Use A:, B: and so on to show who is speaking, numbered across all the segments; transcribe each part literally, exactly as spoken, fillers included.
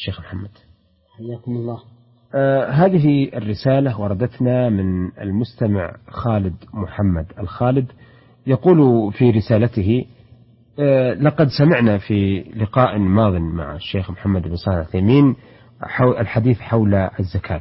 A: شيخ محمد.
B: حياكم الله.
A: آه هذه الرسالة وردتنا من المستمع خالد محمد الخالد، يقول في رسالته: آه لقد سمعنا في لقاء ماض مع الشيخ محمد بن صالح العثيمين الحديث حول الزكاة،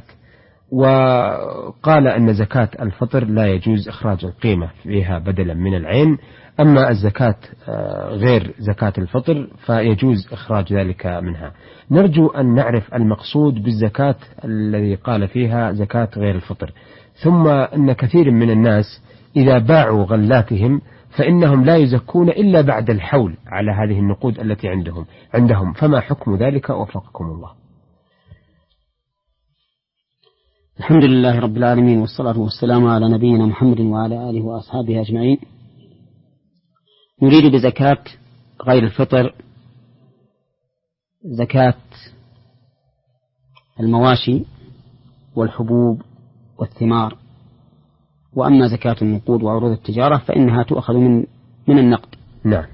A: وقال أن زكاة الفطر لا يجوز إخراج القيمة فيها بدلا من العين، أما الزكاة غير زكاة الفطر فيجوز إخراج ذلك منها. نرجو أن نعرف المقصود بالزكاة الذي قال فيها زكاة غير الفطر، ثم أن كثير من الناس إذا باعوا غلاتهم فإنهم لا يزكون إلا بعد الحول على هذه النقود التي عندهم عندهم فما حكم ذلك وفقكم الله؟
B: الحمد لله رب العالمين، والصلاة والسلام على نبينا محمد وعلى آله وأصحابه أجمعين. نريد بزكاة غير الفطر زكاة المواشي والحبوب والثمار، وأما زكاة النقود وعروض التجارة فإنها تؤخذ من من النقد.
A: نعم.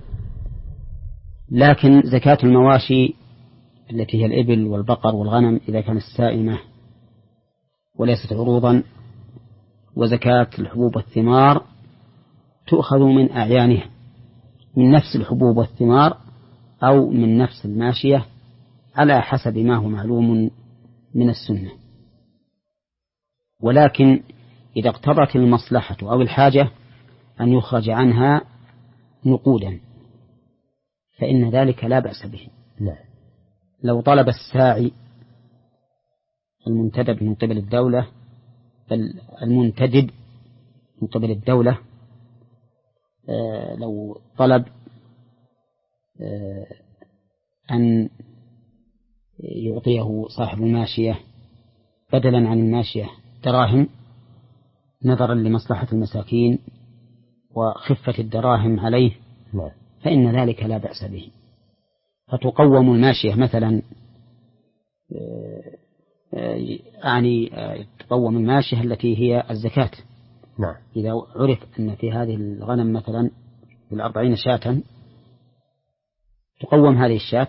B: لكن زكاة المواشي التي هي الإبل والبقر والغنم إذا كانت سائمة وليست عروضا، وزكاة الحبوب والثمار تؤخذ من أعيانها، من نفس الحبوب والثمار أو من نفس الماشية على حسب ما هو معلوم من السنة. ولكن إذا اقتضت المصلحة أو الحاجة أن يخرج عنها نقودا فإن ذلك لا بأس به.
A: لا.
B: لو طلب الساعي المنتدب من قبل الدولة بل المنتدب من قبل الدولة آه لو طلب آه أن يعطيه صاحب الماشية بدلا عن الماشية دراهم نظرا لمصلحة المساكين وخفة الدراهم عليه فإن ذلك لا بأس به، فتقوم الماشية مثلا يعني تقوم الماشية التي هي الزكاة.
A: نعم.
B: إذا عرف أن في هذه الغنم مثلا في الأربعين شاة تقوم هذه الشاة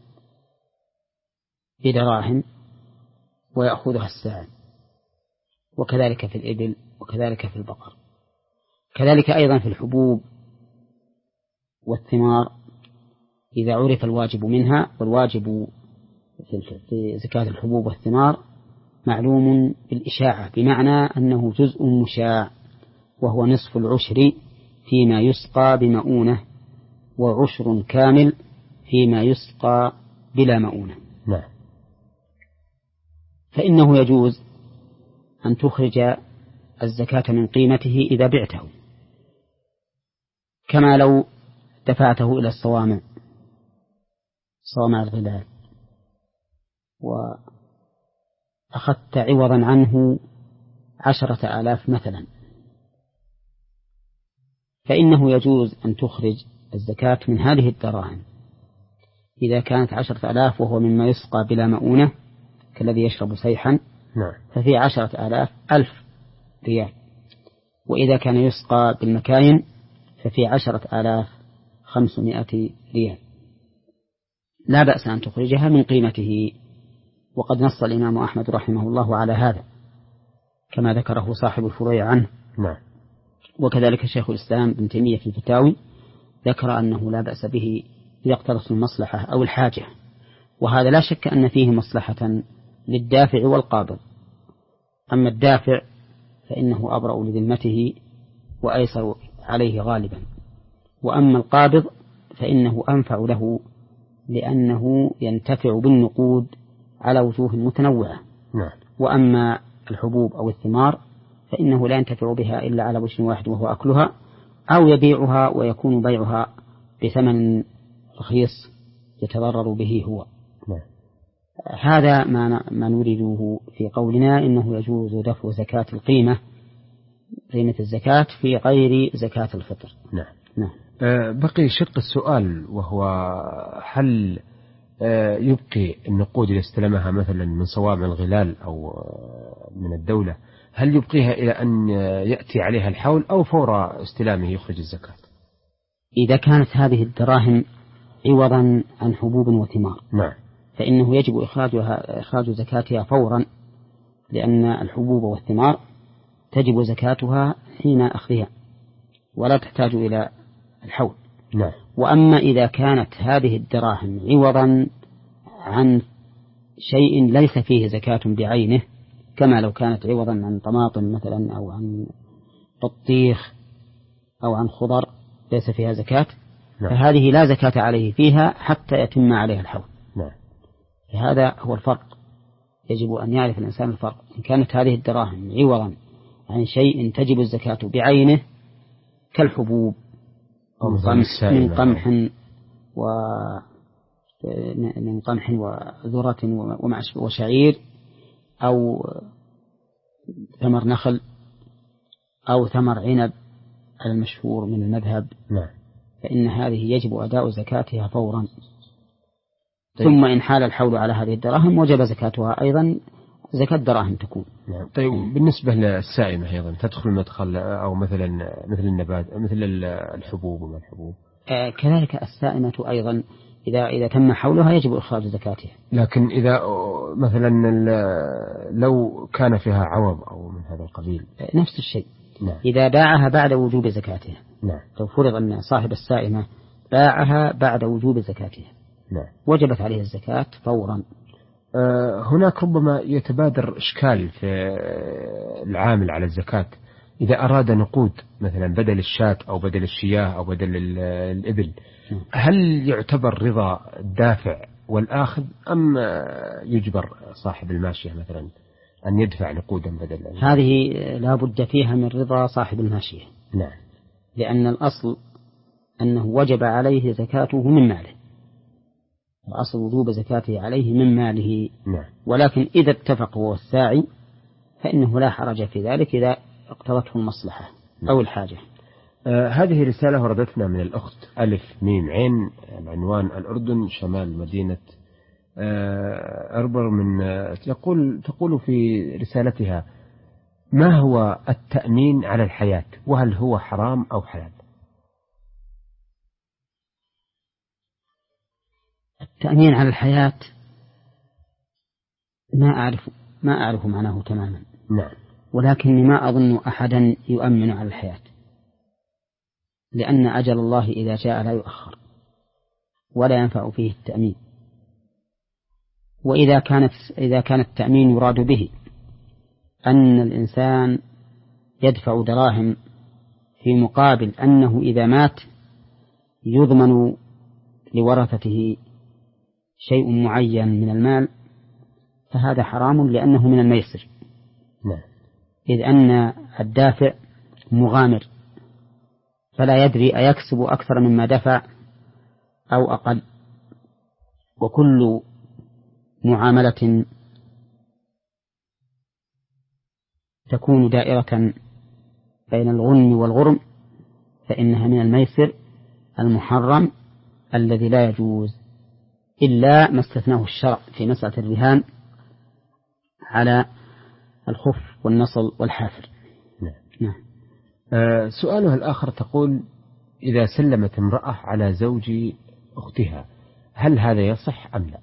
B: بدراهم ويأخذها الساعي، وكذلك في الإبل وكذلك في البقر، كذلك أيضا في الحبوب والثمار إذا عرف الواجب منها. والواجب في زكاة الحبوب والثمار معلوم بالإشاعة، بمعنى أنه جزء مشاع وهو نصف العشر فيما يسقى بمؤونة وعشر كامل فيما يسقى بلا مؤونة.
A: نعم.
B: فإنه يجوز أن تخرج الزكاة من قيمته إذا بعته، كما لو دفعته إلى الصوامع صوامع الغلال وأخذت عوضا عنه عشرة آلاف مثلا، فإنه يجوز أن تخرج الزكاة من هذه الدراهم إذا كانت عشرة آلاف وهو مما يسقى بلا مؤونة كالذي يشرب سيحا.
A: نعم.
B: ففي عشرة آلاف ألف ريال، وإذا كان يسقى بالمكاين ففي عشرة آلاف خمسمائة ريال. لا بأس أن تخرجها من قيمته، وقد نص الإمام أحمد رحمه الله على هذا كما ذكره صاحب الفروع عنه.
A: نعم.
B: وكذلك شيخ الإسلام ابن تيمية في الفتاوي ذكر أنه لا بأس به إذا اقتضت المصلحة أو الحاجة، وهذا لا شك أن فيه مصلحة للدافع والقابض. أما الدافع فإنه أبرأ لذمته وأيسر عليه غالبا، وأما القابض فإنه أنفع له لأنه ينتفع بالنقود على وجوه متنوعة.
A: نعم.
B: وأما الحبوب أو الثمار فإنه لا ينتفع بها إلا على وجه واحد وهو أكلها، أو يبيعها ويكون بيعها بثمن رخيص يتضرر به هو.
A: نعم.
B: هذا ما ما نريده في قولنا إنه يجوز دفع زكاة القيمة قيمة الزكاة في غير زكاة الفطر.
A: نعم.
B: نعم.
A: أه بقي شق السؤال، وهو هل أه يبقي النقود اللي استلمها مثلا من صوامع الغلال أو من الدولة، هل يبقيها إلى أن يأتي عليها الحول أو فور استلامه يخرج الزكاة؟
B: إذا كانت هذه الدراهم عوضا عن حبوب وثمار،
A: نعم،
B: فإنه يجب إخراجها إخراج زكاتها فورا، لأن الحبوب والثمار تجب زكاتها حين أخذها ولا تحتاج إلى الحول.
A: نعم.
B: وأما إذا كانت هذه الدراهم عوضا عن شيء ليس فيه زكاة بعينه، كما لو كانت عوضا عن طماطم مثلا أو عن بطيخ أو عن خضر ليس فيها زكاة،
A: نعم.
B: فهذه لا زكاة عليه فيها حتى يتم عليها الحول.
A: نعم.
B: هذا هو الفرق، يجب أن يعرف الإنسان الفرق. إن كانت هذه الدراهم عوضا عن شيء تجب الزكاة بعينه كالحبوب من قمح و من قمح وذرة وشعير أو ثمر نخل أو ثمر عنب على المشهور من المذهب،
A: نعم.
B: فإن هذه يجب أداء زكاتها فورا. طيب. ثم إن حال الحول على هذه الدراهم وجب زكاتها أيضا زكاة دراهم تكون.
A: نعم. طيب بالنسبة للسائمة أيضا تدخل مدخل أو مثلا مثل النبات مثل الحبوب وما الحبوب؟
B: آه كذلك السائمة أيضا إذا إذا تم حولها يجب إخراج زكاتها.
A: لكن إذا مثلا لو كان فيها عوض أو من هذا القبيل
B: آه نفس الشيء.
A: نعم.
B: إذا باعها بعد وجوب زكاتها.
A: نعم.
B: لو فرض أن صاحب السائمة باعها بعد وجوب زكاتها،
A: نعم.
B: وجبت عليه الزكاة فورا.
A: آه هناك ربما يتبادر إشكال في العامل على الزكاة إذا أراد نقود مثلا بدل الشاة أو بدل الشياه أو بدل الإبل، هل يعتبر رضا الدافع والآخذ أم يجبر صاحب الماشية مثلا أن يدفع نقودا بدل؟
B: هذه لا بد فيها من رضا صاحب الماشية.
A: نعم.
B: لأن الأصل أنه وجب عليه زكاته من ماله، الأصل وجوب زكاته عليه من ماله.
A: نعم.
B: ولكن إذا اتفق هو الساعي فإنه لا حرج في ذلك إذا اقتضته المصلحة أو الحاجة.
A: آه هذه رسالة وردتنا من الأخت ألف ميم عين، العنوان الأردن شمال مدينة آه أربر، من آه تقول تقول في رسالتها: ما هو التأمين على الحياة وهل هو حرام أو حلال؟
B: التأمين على الحياة ما أعرف ما أعرف معناه تماما.
A: نعم.
B: ولكني ما أظن أحدا يؤمن على الحياة، لأن أجل الله إذا جاء لا يؤخر ولا ينفع فيه التأمين. وإذا كانت إذا كان التأمين يراد به أن الإنسان يدفع دراهم في مقابل أنه إذا مات يضمن لورثته شيء معين من المال، فهذا حرام لأنه من الميسر.
A: نعم.
B: إذ أن الدافع مغامر فلا يدري أيكسب أكثر مما دفع أو أقل، وكل معاملة تكون دائرة بين الغنم والغرم فإنها من الميسر المحرم الذي لا يجوز إلا ما استثناه الشرع في مسألة الرهان على الخف والنصل والحافر.
A: نعم.
B: نعم.
A: آه سؤالها الآخر تقول: إذا سلمت امرأة على زوج أختها هل هذا يصح أم لا؟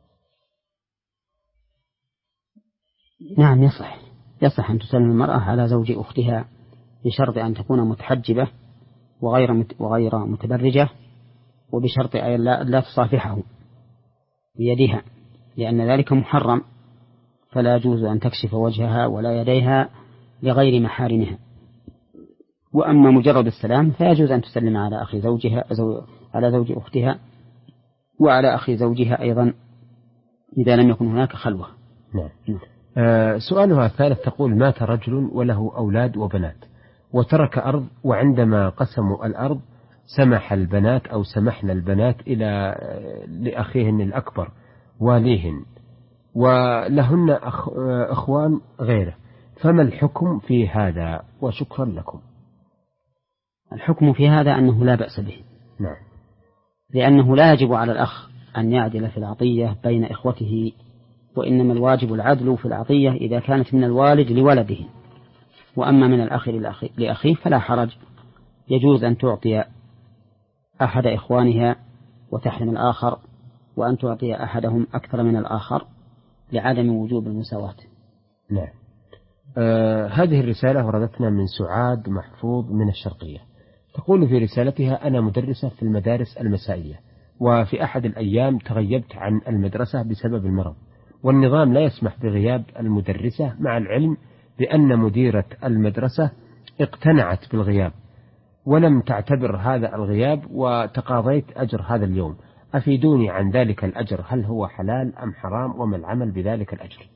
B: نعم يصح، يصح أن تسلم المرأة على زوج أختها بشرط أن تكون متحجبة وغير وغير متبرجة، وبشرط أن لا, لا تصافحه بيدها، لأن ذلك محرم، فلا يجوز أن تكشف وجهها ولا يديها لغير محارمها. وأما مجرد السلام فيجوز أن تسلم على أخي زوجها زو على زوج أختها وعلى أخي زوجها أيضا إذا لم يكن هناك خلوة.
A: نعم. آه سؤالها الثالث تقول: مات رجل وله أولاد وبنات وترك أرض، وعندما قسموا الأرض سمح البنات أو سمحنا البنات إلى لأخيهن الأكبر واليهن، ولهن أخ أخوان غيره، فما الحكم في هذا؟ وشكرا لكم.
B: الحكم في هذا أنه لا بأس به.
A: نعم.
B: لأنه لا يجب على الأخ أن يعدل في العطية بين إخوته، وإنما الواجب العدل في العطية إذا كانت من الوالد لولده، وأما من الأخ لأخيه فلا حرج، يجوز أن تعطي أحد إخوانها وتحرم الآخر وأن تعطي أحدهم أكثر من الآخر لعدم وجوب المساواة.
A: نعم. آه هذه الرسالة وردتنا من سعاد محفوظ من الشرقية، تقول في رسالتها: أنا مدرسة في المدارس المسائية، وفي أحد الأيام تغيبت عن المدرسة بسبب المرض، والنظام لا يسمح بغياب المدرسة، مع العلم بأن مديرة المدرسة اقتنعت بالغياب ولم تعتبر هذا الغياب، وتقاضيت أجر هذا اليوم. أفيدوني عن ذلك الأجر، هل هو حلال أم حرام، وما العمل بذلك الأجر؟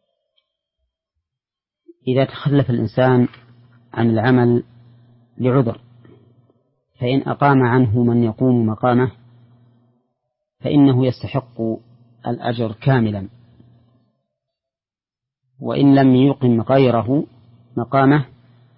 B: إذا تخلف الإنسان عن العمل لعذر، فإن أقام عنه من يقوم مقامه فإنه يستحق الأجر كاملا، وإن لم يقم غيره مقامه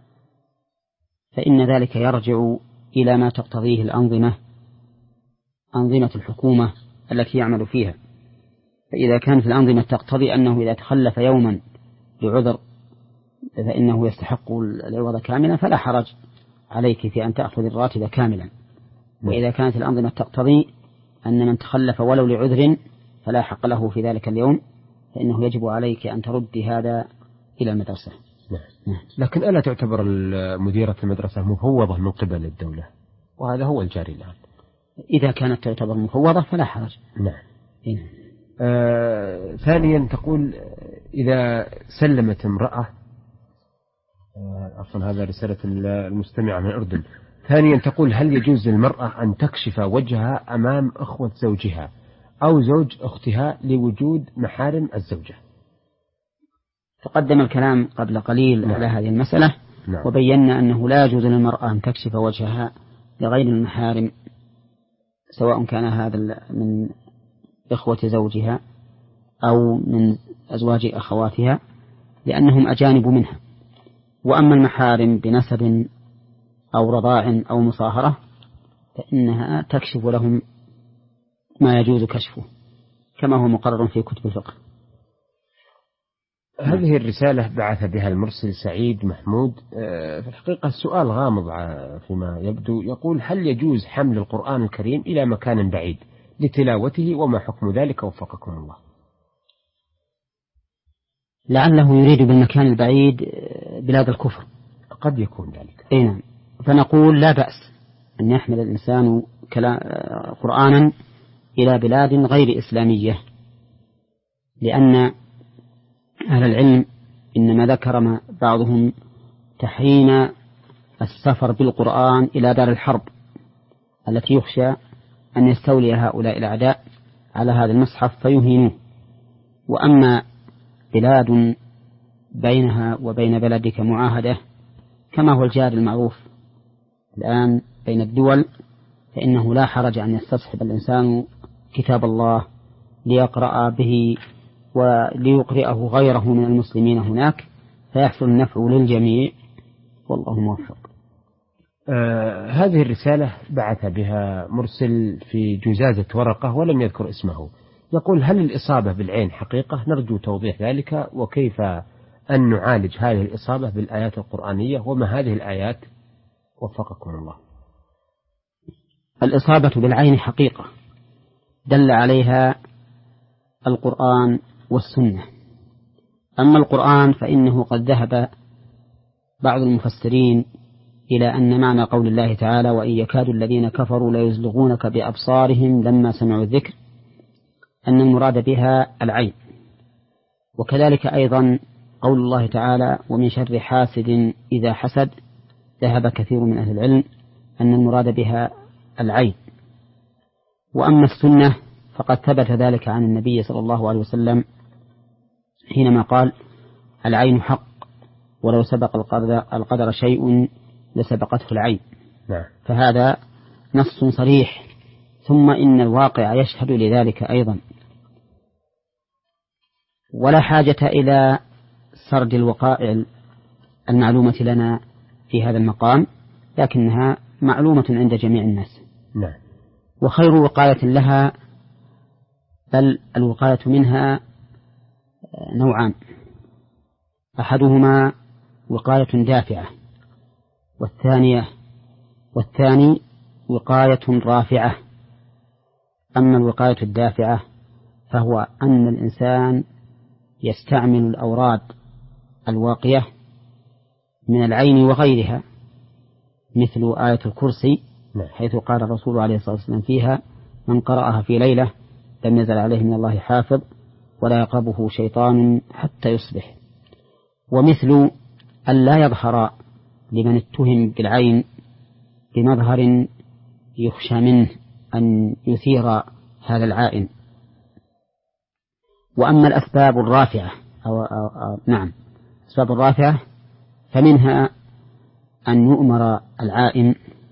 B: فإن ذلك يرجع إلى ما تقتضيه الأنظمة، أنظمة الحكومة التي يعمل فيها. فإذا كانت الأنظمة تقتضي أنه إذا تخلف يوما لعذر فإنه يستحق العوض كاملا فلا حرج عليك في أن تأخذ الراتب كاملا. وإذا كانت الأنظمة تقتضي أن من تخلف ولو لعذر فلا حق له في ذلك اليوم فإنه يجب عليك أن ترد هذا إلى المدرسة.
A: نعم. لكن ألا تعتبر مديرة المدرسة مفوضة من قبل الدولة؟ وهذا هو الجاري الآن.
B: إذا كانت تعتبر مفوضة فلا حرج.
A: نعم. آه ثانيا تقول: إذا سلمت امرأة، أصلا هذا رسالة المستمع من الأردن. ثانيا تقول: هل يجوز للمرأة أن تكشف وجهها أمام أخوة زوجها أو زوج أختها لوجود محارم الزوجة؟
B: تقدم الكلام قبل قليل نعم. على هذه المسألة. نعم. وبينا أنه لا يجوز للمرأة أن تكشف وجهها لغير المحارم، سواء كان هذا من إخوة زوجها أو من أزواج أخواتها، لأنهم أجانب منها. وأما المحارم بنسب أو رضاع أو مصاهرة فإنها تكشف لهم ما يجوز كشفه كما هو مقرر في كتب الفقه.
A: هذه الرسالة بعث بها المرسل سعيد محمود. في الحقيقة السؤال غامض فيما يبدو. يقول: هل يجوز حمل القرآن الكريم إلى مكان بعيد لتلاوته، وما حكم ذلك وفقكم الله؟
B: لعله يريد بالمكان البعيد بلاد الكفر.
A: قد يكون ذلك.
B: نعم. فنقول لا بأس أن يحمل الإنسان قرآنا إلى بلاد غير إسلامية، لأن أهل العلم إنما ذكر بعضهم تحريم السفر بالقرآن إلى دار الحرب التي يخشى أن يستولي هؤلاء الأعداء على هذا المصحف فيهينوه. وأما بلاد بينها وبين بلدك معاهدة كما هو الجار المعروف الآن بين الدول، فإنه لا حرج أن يستصحب الإنسان كتاب الله ليقرأ به وليقرأه غيره من المسلمين هناك فيحصل النفع للجميع، والله موفق.
A: آه هذه الرسالة بعث بها مرسل في جزازة ورقة ولم يذكر اسمه. يقول: هل الإصابة بالعين حقيقة؟ نرجو توضيح ذلك، وكيف أن نعالج هذه الإصابة بالآيات القرآنية، وما هذه الآيات وفقكم الله؟
B: الإصابة بالعين حقيقة دل عليها القرآن والسنة. أما القرآن فإنه قد ذهب بعض المفسرين إلى أن معنى قول الله تعالى: وإن يكاد الذين كفروا ليزلغونك بأبصارهم لما سمعوا الذكر، أن المراد بها العين. وكذلك أيضا قول الله تعالى: ومن شر حاسد إذا حسد، ذهب كثير من أهل العلم أن المراد بها العين. وأما السنة فقد ثبت ذلك عن النبي صلى الله عليه وسلم حينما قال: العين حق ولو سبق القدر, القدر شيء لسبقته العين. فهذا نص صريح، ثم إن الواقع يشهد لذلك أيضا. ولا حاجة إلى سرد الوقائع المعلومة لنا في هذا المقام، لكنها معلومة عند جميع الناس.
A: نعم.
B: وخير وقاية لها، بل الوقاية منها نوعان: أحدهما وقاية دافعة، والثانية والثاني وقاية رافعة. أما الوقاية الدافعة فهو أن الإنسان يستعمل الأوراد الواقية من العين وغيرها، مثل آية الكرسي حيث قال الرسول عليه الصلاة والسلام فيها: من قرأها في ليلة لم يزل عليه من الله حافظ ولا يقربه شيطان حتى يصبح. ومثل أن لا يظهر لمن اتهم بالعين بمظهر يخشى منه أن يثير هذا العائن. وأما الأسباب الرافعة أو, أو, أو نعم الأسباب الرافعة فمنها أن يؤمر العائن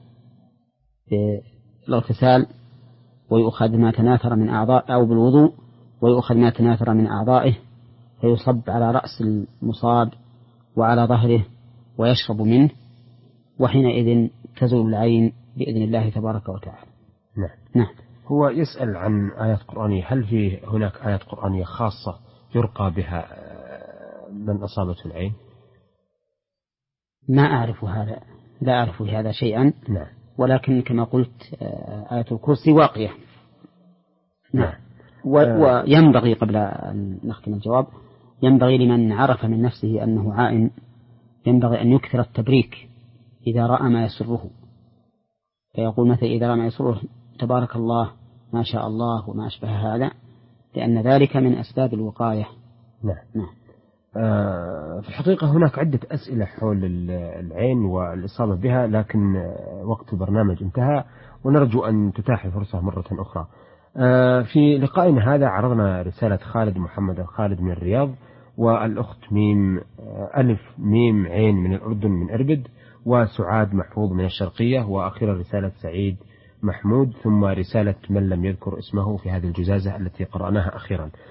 B: بالاغتسال ويؤخذ ما تناثر من أعضاء أو بالوضوء ويؤخذ ما تناثر من أعضائه فيصب على رأس المصاب وعلى ظهره ويشرب منه، وحينئذ تزول العين بإذن الله تبارك وتعالى.
A: نعم.
B: نعم.
A: هو يسأل عن آيات قرآنية، هل في هناك آيات قرآنية خاصة يرقى بها من أصابته العين؟
B: ما أعرف هذا، لا أعرف هذا شيئا.
A: نعم.
B: ولكن كما قلت آية الكرسي واقية. نعم. وينبغي قبل أن نختم الجواب ينبغي لمن عرف من نفسه أنه عائن ينبغي أن يكثر التبريك إذا رأى ما يسره، فيقول مثلا إذا رأى ما يسره تبارك الله ما شاء الله وما أشبه هذا، لأن ذلك من أسباب الوقاية.
A: نعم. نعم. آه في الحقيقة هناك عدة أسئلة حول العين والإصابة بها، لكن وقت البرنامج انتهى ونرجو أن تتاح الفرصة مرة أخرى. آه في لقائنا هذا عرضنا رسالة خالد محمد الخالد من الرياض، والأخت ميم ألف ميم عين من الأردن من أربد، وسعاد محفوظ من الشرقية، وأخيرا رسالة سعيد محمود، ثم رسالة من لم يذكر اسمه في هذه الجزازة التي قرأناها أخيرا.